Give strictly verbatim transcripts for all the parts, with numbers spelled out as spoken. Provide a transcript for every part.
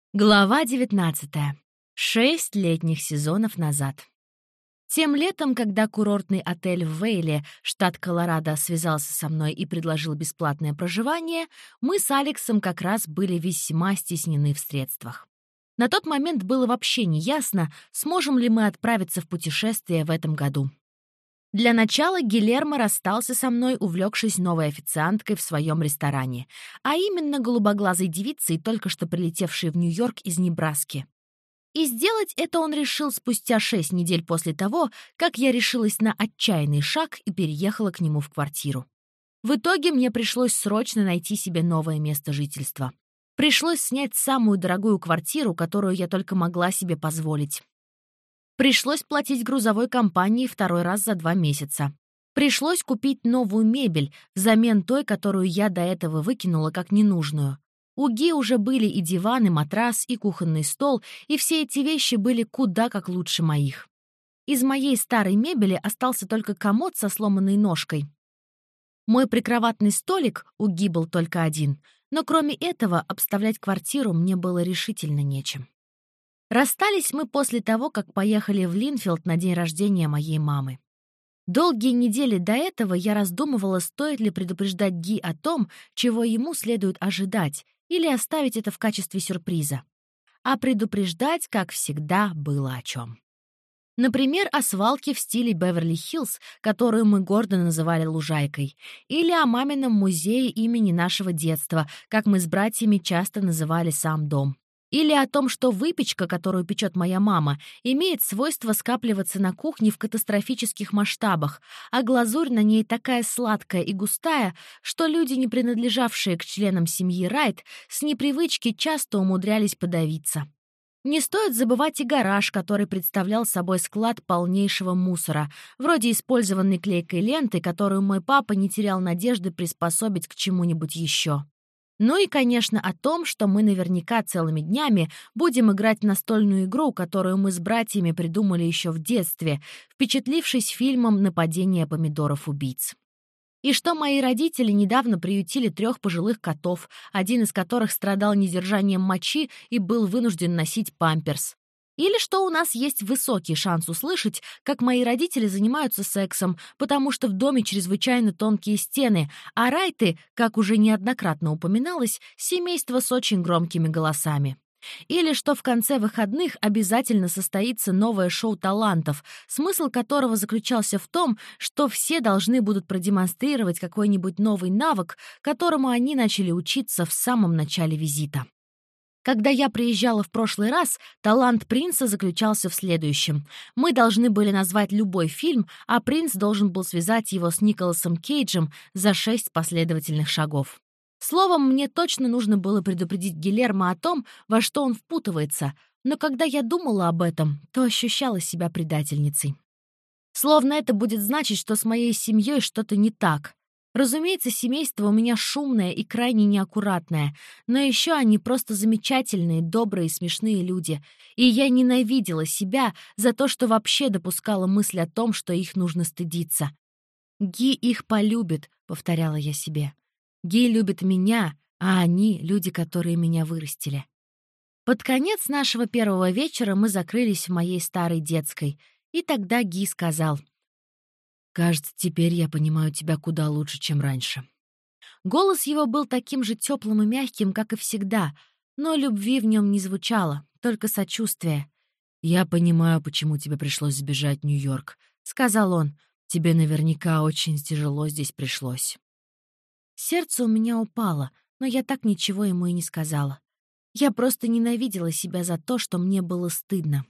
Глава девятнадцатая. Шесть летних сезонов назад. Тем летом, когда курортный отель в Вейле, штат Колорадо, связался со мной и предложил бесплатное проживание, мы с Алексом как раз были весьма стеснены в средствах. На тот момент было вообще неясно, сможем ли мы отправиться в путешествие в этом году. Для начала Гильермо расстался со мной, увлекшись новой официанткой в своем ресторане, а именно голубоглазой девицей, только что прилетевшей в Нью-Йорк из Небраски. И сделать это он решил спустя шесть недель после того, как я решилась на отчаянный шаг и переехала к нему в квартиру. В итоге мне пришлось срочно найти себе новое место жительства. Пришлось снять самую дорогую квартиру, которую я только могла себе позволить. Пришлось платить грузовой компании второй раз за два месяца. Пришлось купить новую мебель взамен той, которую я до этого выкинула как ненужную. У Ги уже были и диван, и матрас, и кухонный стол, и все эти вещи были куда как лучше моих. Из моей старой мебели остался только комод со сломанной ножкой. Мой прикроватный столик, у Ги был только один, но кроме этого обставлять квартиру мне было решительно нечем. Расстались мы после того, как поехали в Линфилд на день рождения моей мамы. Долгие недели до этого я раздумывала, стоит ли предупреждать Ги о том, чего ему следует ожидать, или оставить это в качестве сюрприза. А предупреждать, как всегда, было о чем. Например, о свалке в стиле Беверли-Хиллз, которую мы гордо называли «Лужайкой», или о мамином музее имени нашего детства, как мы с братьями часто называли сам дом. Или о том, что выпечка, которую печет моя мама, имеет свойство скапливаться на кухне в катастрофических масштабах, а глазурь на ней такая сладкая и густая, что люди, не принадлежавшие к членам семьи Райт, с непривычки часто умудрялись подавиться. Не стоит забывать и гараж, который представлял собой склад полнейшего мусора, вроде использованной клейкой ленты, которую мой папа не терял надежды приспособить к чему-нибудь еще. Ну и, конечно, о том, что мы наверняка целыми днями будем играть в настольную игру, которую мы с братьями придумали еще в детстве, впечатлившись фильмом «Нападение помидоров-убийц». И что мои родители недавно приютили трех пожилых котов, один из которых страдал недержанием мочи и был вынужден носить памперс. Или что у нас есть высокий шанс услышать, как мои родители занимаются сексом, потому что в доме чрезвычайно тонкие стены, а Райты, как уже неоднократно упоминалось, семейство с очень громкими голосами. Или что в конце выходных обязательно состоится новое шоу талантов, смысл которого заключался в том, что все должны будут продемонстрировать какой-нибудь новый навык, которому они начали учиться в самом начале визита. Когда я приезжала в прошлый раз, талант принца заключался в следующем. Мы должны были назвать любой фильм, а принц должен был связать его с Николасом Кейджем за шесть последовательных шагов. Словом, мне точно нужно было предупредить Гильермо о том, во что он впутывается, но когда я думала об этом, то ощущала себя предательницей. Словно это будет значить, что с моей семьей что-то не так. Разумеется, семейство у меня шумное и крайне неаккуратное, но еще они просто замечательные, добрые и смешные люди, и я ненавидела себя за то, что вообще допускала мысль о том, что их нужно стыдиться. «Ги их полюбит», — повторяла я себе. «Ги любит меня, а они — люди, которые меня вырастили». Под конец нашего первого вечера мы закрылись в моей старой детской, и тогда Ги сказал: «Кажется, теперь я понимаю тебя куда лучше, чем раньше». Голос его был таким же теплым и мягким, как и всегда, но любви в нем не звучало, только сочувствие. «Я понимаю, почему тебе пришлось сбежать в Нью-Йорк», — сказал он. «Тебе наверняка очень тяжело здесь пришлось». Сердце у меня упало, но я так ничего ему и не сказала. Я просто ненавидела себя за то, что мне было стыдно.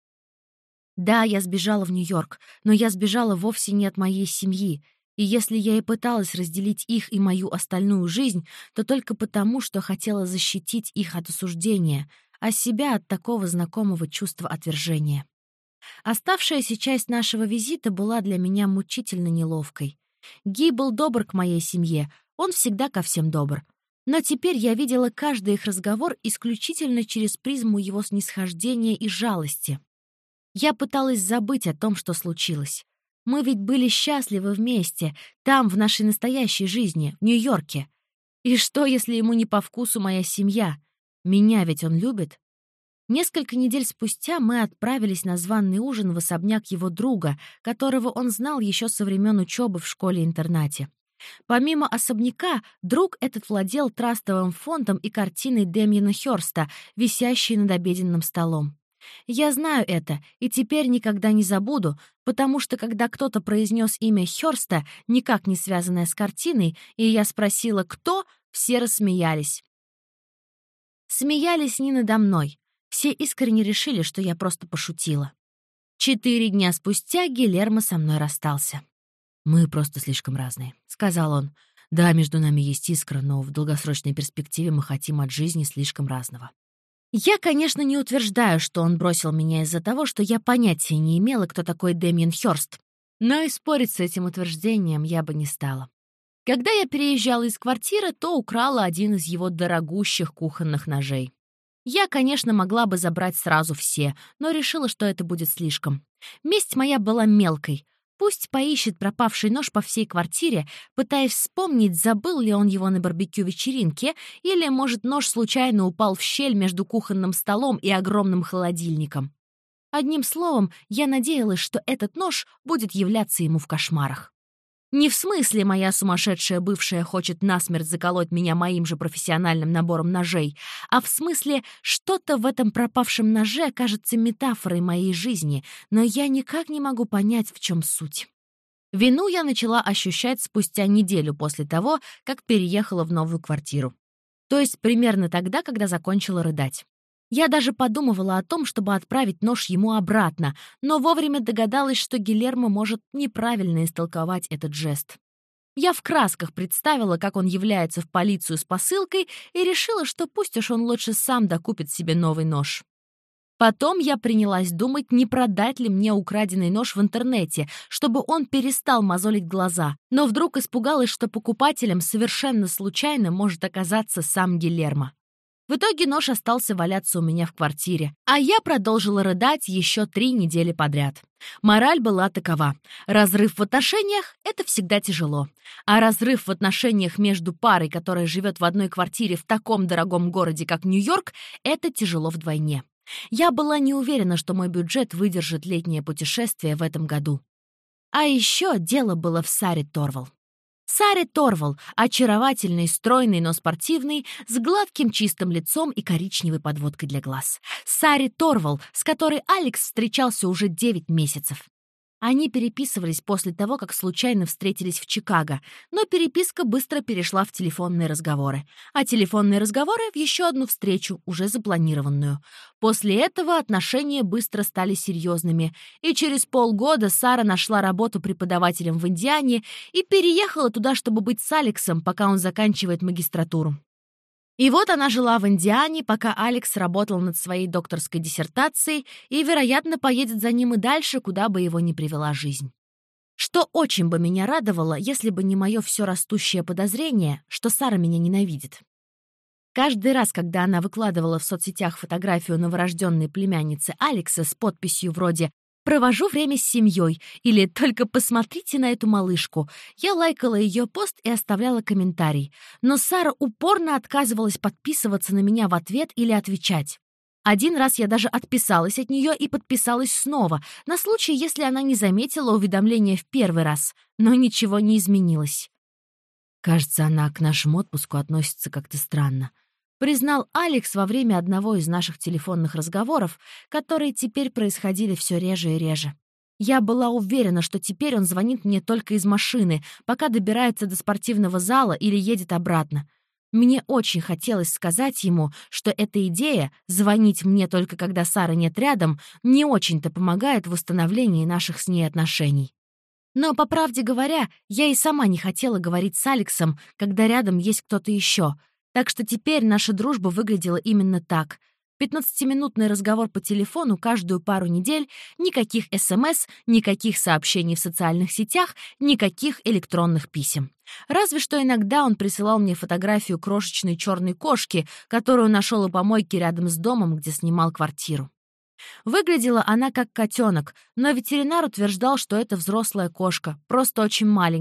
Да, я сбежала в Нью-Йорк, но я сбежала вовсе не от моей семьи, и если я и пыталась разделить их и мою остальную жизнь, то только потому, что хотела защитить их от осуждения, а себя от такого знакомого чувства отвержения. Оставшаяся часть нашего визита была для меня мучительно неловкой. Ги был добр к моей семье, он всегда ко всем добр. Но теперь я видела каждый их разговор исключительно через призму его снисхождения и жалости. Я пыталась забыть о том, что случилось. Мы ведь были счастливы вместе, там, в нашей настоящей жизни, в Нью-Йорке. И что, если ему не по вкусу моя семья? Меня ведь он любит, Несколько недель спустя мы отправились на званый ужин в особняк его друга, которого он знал еще со времен учебы в школе-интернате. Помимо особняка, друг этот владел трастовым фондом и картиной Демьена Хёрста, висящей над обеденным столом. Я знаю это и теперь никогда не забуду, потому что когда кто-то произнес имя Хёрста, никак не связанное с картиной, и я спросила «кто?», все рассмеялись. Смеялись не надо мной. Все искренне решили, что я просто пошутила. Четыре дня спустя Гильермо со мной расстался. «Мы просто слишком разные», — сказал он. «Да, между нами есть искра, но в долгосрочной перспективе мы хотим от жизни слишком разного». Я, конечно, не утверждаю, что он бросил меня из-за того, что я понятия не имела, кто такой Демьен Хёрст, но и спорить с этим утверждением я бы не стала. Когда я переезжала из квартиры, то украла один из его дорогущих кухонных ножей. Я, конечно, могла бы забрать сразу все, но решила, что это будет слишком. Месть моя была мелкой. Пусть поищет пропавший нож по всей квартире, пытаясь вспомнить, забыл ли он его на барбекю-вечеринке, или, может, нож случайно упал в щель между кухонным столом и огромным холодильником. Одним словом, я надеялась, что этот нож будет являться ему в кошмарах. Не в смысле моя сумасшедшая бывшая хочет насмерть заколоть меня моим же профессиональным набором ножей, а в смысле что-то в этом пропавшем ноже кажется метафорой моей жизни, но я никак не могу понять, в чем суть. Вину я начала ощущать спустя неделю после того, как переехала в новую квартиру. То есть примерно тогда, когда закончила рыдать. Я даже подумывала о том, чтобы отправить нож ему обратно, но вовремя догадалась, что Гильермо может неправильно истолковать этот жест. Я в красках представила, как он является в полицию с посылкой, и решила, что пусть уж он лучше сам докупит себе новый нож. Потом я принялась думать, не продать ли мне украденный нож в интернете, чтобы он перестал мозолить глаза, но вдруг испугалась, что покупателем совершенно случайно может оказаться сам Гильермо. В итоге нож остался валяться у меня в квартире, а я продолжила рыдать еще три недели подряд. Мораль была такова: разрыв в отношениях — это всегда тяжело, а разрыв в отношениях между парой, которая живет в одной квартире в таком дорогом городе, как Нью-Йорк, это тяжело вдвойне. Я была не уверена, что мой бюджет выдержит летнее путешествие в этом году. А еще дело было в Саре Торвал. Саре Торвал, очаровательный, стройный, но спортивный, с гладким чистым лицом и коричневой подводкой для глаз. Саре Торвал, с которой Алекс встречался уже девять месяцев. Они переписывались после того, как случайно встретились в Чикаго, но переписка быстро перешла в телефонные разговоры, а телефонные разговоры в еще одну встречу, уже запланированную. После этого отношения быстро стали серьезными, и через полгода Сара нашла работу преподавателем в Индиане и переехала туда, чтобы быть с Алексом, пока он заканчивает магистратуру. И вот она жила в Индиане, пока Алекс работал над своей докторской диссертацией и, вероятно, поедет за ним и дальше, куда бы его ни привела жизнь. Что очень бы меня радовало, если бы не мое все растущее подозрение, что Сара меня ненавидит. Каждый раз, когда она выкладывала в соцсетях фотографию новорожденной племянницы Алекса с подписью вроде «Провожу время с семьей» или «Только посмотрите на эту малышку», я лайкала ее пост и оставляла комментарий, но Сара упорно отказывалась подписываться на меня в ответ или отвечать. Один раз я даже отписалась от нее и подписалась снова, на случай, если она не заметила уведомления в первый раз, но ничего не изменилось. «Кажется, она к нашему отпуску относится как-то странно», признал Алекс во время одного из наших телефонных разговоров, которые теперь происходили все реже и реже. Я была уверена, что теперь он звонит мне только из машины, пока добирается до спортивного зала или едет обратно. Мне очень хотелось сказать ему, что эта идея — звонить мне только когда Сары нет рядом, не очень-то помогает в восстановлении наших с ней отношений. Но, по правде говоря, я и сама не хотела говорить с Алексом, когда рядом есть кто-то еще. Так что теперь наша дружба выглядела именно так. пятнадцатиминутный разговор по телефону каждую пару недель, никаких СМС, никаких сообщений в социальных сетях, никаких электронных писем. Разве что иногда он присылал мне фотографию крошечной черной кошки, которую нашел у помойки рядом с домом, где снимал квартиру. Выглядела она как котенок, но ветеринар утверждал, что это взрослая кошка, просто очень маленькая.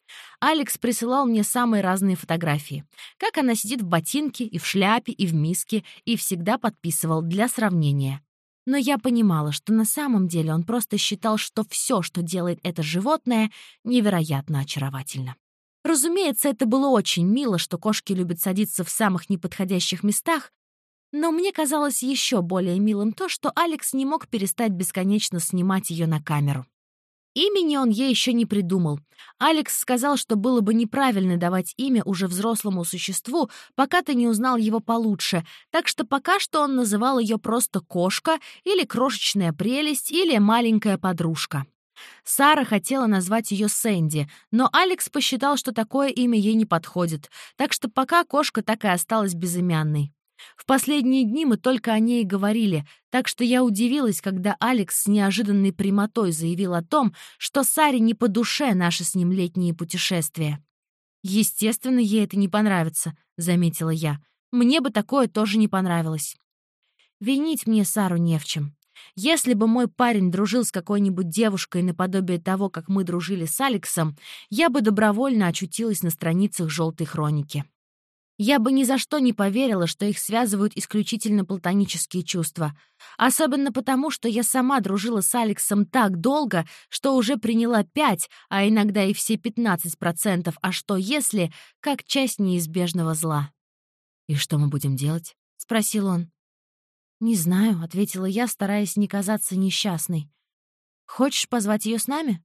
Алекс присылал мне самые разные фотографии. Как она сидит в ботинке, и в шляпе, и в миске, и всегда подписывал для сравнения. Но я понимала, что на самом деле он просто считал, что все, что делает это животное, невероятно очаровательно. Разумеется, это было очень мило, что кошки любят садиться в самых неподходящих местах, но мне казалось еще более милым то, что Алекс не мог перестать бесконечно снимать ее на камеру. Имени он ей еще не придумал. Алекс сказал, что было бы неправильно давать имя уже взрослому существу, пока ты не узнал его получше, так что пока что он называл ее просто «кошка» или «крошечная прелесть» или «маленькая подружка». Сара хотела назвать ее Сэнди, но Алекс посчитал, что такое имя ей не подходит, так что пока кошка так и осталась безымянной. В последние дни мы только о ней и говорили, так что я удивилась, когда Алекс с неожиданной прямотой заявил о том, что Саре не по душе наши с ним летние путешествия. «Естественно, ей это не понравится», — заметила я. «Мне бы такое тоже не понравилось». Винить мне Сару не в чем. Если бы мой парень дружил с какой-нибудь девушкой наподобие того, как мы дружили с Алексом, я бы добровольно очутилась на страницах «Желтой хроники». Я бы ни за что не поверила, что их связывают исключительно платонические чувства. Особенно потому, что я сама дружила с Алексом так долго, что уже приняла пять, а иногда и все пятнадцать процентов «а что если» как часть неизбежного зла. «И что мы будем делать?» — спросил он. «Не знаю», — ответила я, стараясь не казаться несчастной. «Хочешь позвать ее с нами?»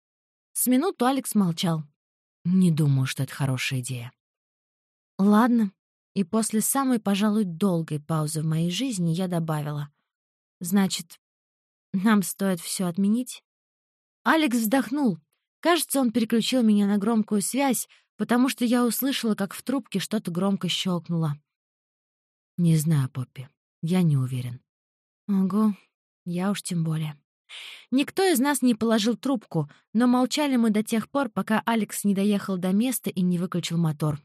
С минуту Алекс молчал. «Не думаю, что это хорошая идея». «Ладно». И после самой, пожалуй, долгой паузы в моей жизни я добавила. «Значит, нам стоит все отменить?» Алекс вздохнул. Кажется, он переключил меня на громкую связь, потому что я услышала, как в трубке что-то громко щелкнуло. «Не знаю, Поппи. Я не уверен». «Ого, я уж тем более». Никто из нас не положил трубку, но молчали мы до тех пор, пока Алекс не доехал до места и не выключил мотор.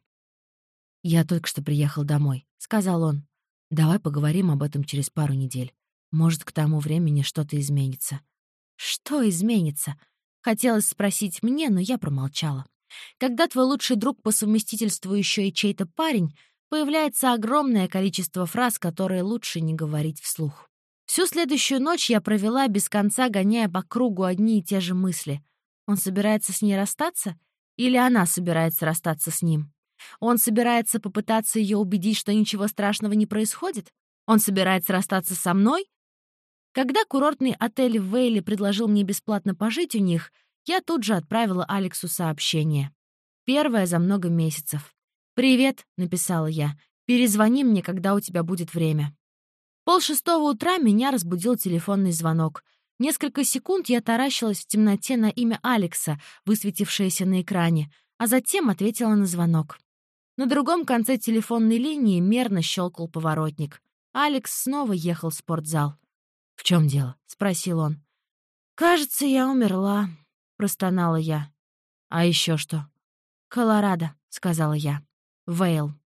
«Я только что приехал домой», — сказал он. «Давай поговорим об этом через пару недель. Может, к тому времени что-то изменится». «Что изменится?» — хотелось спросить мне, но я промолчала. Когда твой лучший друг по совместительству еще и чей-то парень, появляется огромное количество фраз, которые лучше не говорить вслух. Всю следующую ночь я провела без конца, гоняя по кругу одни и те же мысли. Он собирается с ней расстаться? Или она собирается расстаться с ним? Он собирается попытаться ее убедить, что ничего страшного не происходит? Он собирается расстаться со мной? Когда курортный отель в Вейле предложил мне бесплатно пожить у них, я тут же отправила Алексу сообщение. Первое за много месяцев. «Привет», — написала я, — «перезвони мне, когда у тебя будет время». Полшестого утра меня разбудил телефонный звонок. Несколько секунд я таращилась в темноте на имя Алекса, высветившееся на экране, а затем ответила на звонок. На другом конце телефонной линии мерно щелкал поворотник. Алекс снова ехал в спортзал. «В чем дело?» — спросил он. «Кажется, я умерла», — простонала я. «А еще что?» «Колорадо», — сказала я. «Вейл».